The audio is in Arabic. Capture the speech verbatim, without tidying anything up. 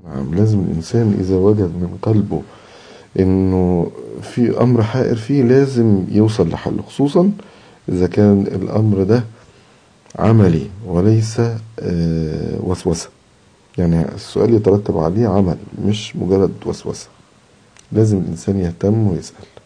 نعم، لازم الإنسان إذا وجد من قلبه إنه في أمر حائر فيه لازم يوصل لحل، خصوصا إذا كان الأمر ده عملي وليس آه، وسوسة. يعني السؤال يترتب عليه عمل مش مجرد وسوسة. لازم الإنسان يهتم ويسأل.